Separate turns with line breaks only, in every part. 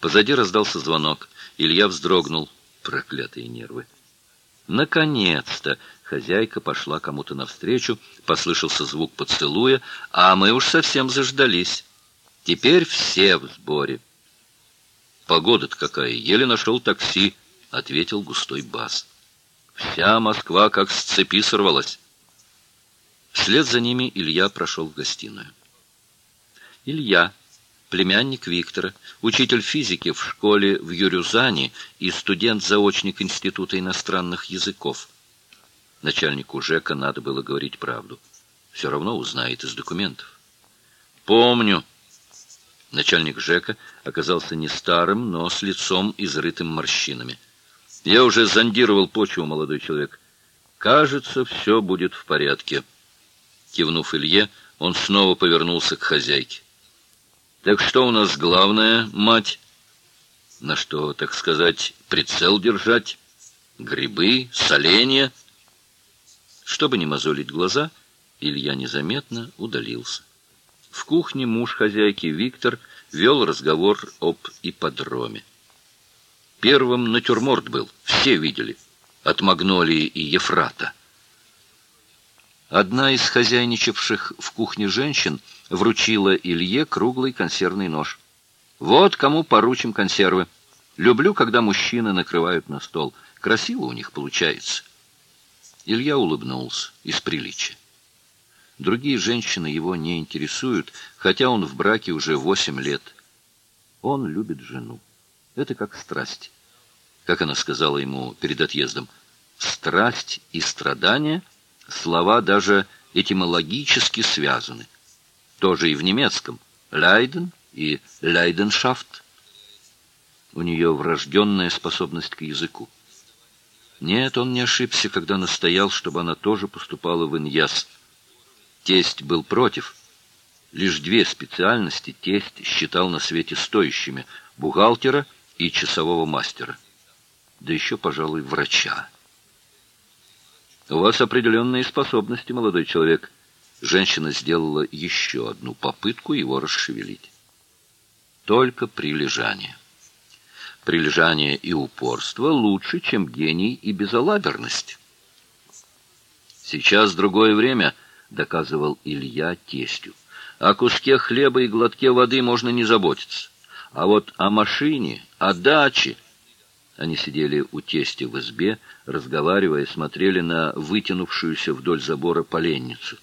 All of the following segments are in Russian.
Позади раздался звонок. Илья вздрогнул. Проклятые нервы. Наконец-то! Хозяйка пошла кому-то навстречу, послышался звук поцелуя, а мы уж совсем заждались. Теперь все в сборе. «Погода-то какая! Еле нашел такси», — ответил густой бас. «Вся Москва как с цепи сорвалась». Вслед за ними Илья прошел в гостиную. Илья, племянник Виктора, учитель физики в школе в Юрюзане и студент-заочник Института иностранных языков. Начальнику ЖЭКа надо было говорить правду. Все равно узнает из документов. «Помню». Начальник ЖЭКа оказался не старым, но с лицом, изрытым морщинами. «Я уже зондировал почву, молодой человек. Кажется, все будет в порядке». Кивнув Илье, он снова повернулся к хозяйке. «Так что у нас главное, мать? На что, так сказать, прицел держать? Грибы, соленья?» Чтобы не мозолить глаза, Илья незаметно удалился. В кухне муж хозяйки Виктор вел разговор об ипподроме. Первым натюрморт был, все видели, от Магнолии и Ефрата. Одна из хозяйничавших в кухне женщин вручила Илье круглый консервный нож. «Вот кому поручим консервы. Люблю, когда мужчины накрывают на стол. Красиво у них получается». Илья улыбнулся из приличия. Другие женщины его не интересуют, хотя он в браке уже 8 лет. Он любит жену. Это как страсть. Как она сказала ему перед отъездом, страсть и страдания, слова даже этимологически связаны. Тоже и в немецком. Leiden и Leidenschaft. У нее врожденная способность к языку. Нет, он не ошибся, когда настоял, чтобы она тоже поступала в Иньяс. Тесть был против. Лишь 2 специальности тесть считал на свете стоящими — бухгалтера и часового мастера. Да еще, пожалуй, врача. «У вас определенные способности, молодой человек». Женщина сделала еще одну попытку его расшевелить. Только прилежание. Прилежание и упорство лучше, чем гений и безалаберность. «Сейчас другое время», — доказывал Илья тестю. «О куске хлеба и глотке воды можно не заботиться. А вот о машине, о даче...» Они сидели у тестя в избе, разговаривая, смотрели на вытянувшуюся вдоль забора поленницу.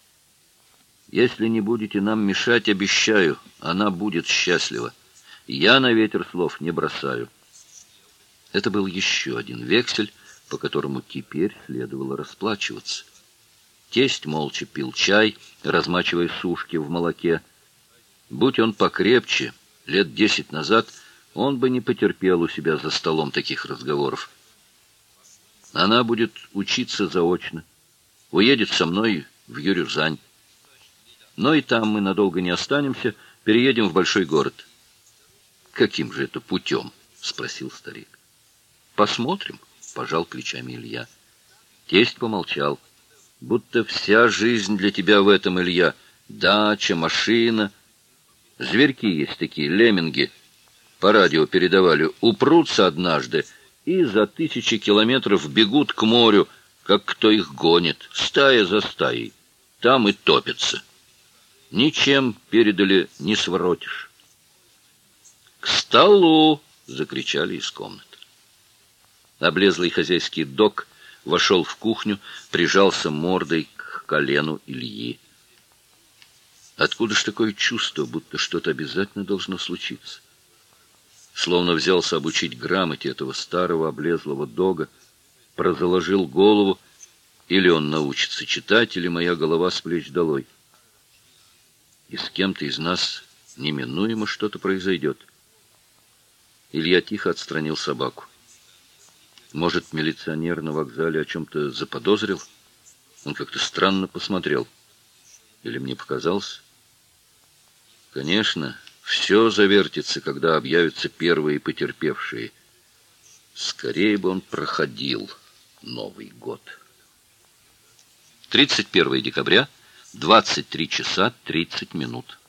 «Если не будете нам мешать, обещаю, она будет счастлива. Я на ветер слов не бросаю». Это был еще один вексель, по которому теперь следовало расплачиваться. Тесть молча пил чай, размачивая сушки в молоке. Будь он покрепче, лет 10 назад, он бы не потерпел у себя за столом таких разговоров. Она будет учиться заочно, уедет со мной в Юрюзань. Но и там мы надолго не останемся, переедем в большой город. «Каким же это путем?» — спросил старик. «Посмотрим», — пожал плечами Илья. Тесть помолчал. «Будто вся жизнь для тебя в этом, Илья. Дача, машина. Зверьки есть такие, лемминги. По радио передавали. Упрутся однажды и за 1000 километров бегут к морю, как кто их гонит, стая за стаей. Там и топятся. Ничем передали не своротишь». «К столу!» — закричали из комнаты. Облезлый хозяйский дог вошел в кухню, прижался мордой к колену Ильи. Откуда ж такое чувство, будто что-то обязательно должно случиться? Словно взялся обучить грамоте этого старого облезлого дога, прозаложил голову, или он научится читать, или моя голова с плеч долой. И с кем-то из нас неминуемо что-то произойдет. Илья тихо отстранил собаку. Может, милиционер на вокзале о чем-то заподозрил? Он как-то странно посмотрел. Или мне показалось? Конечно, все завертится, когда объявятся первые потерпевшие. Скорее бы он проходил Новый год. 31 декабря, 23 часа 30 минут.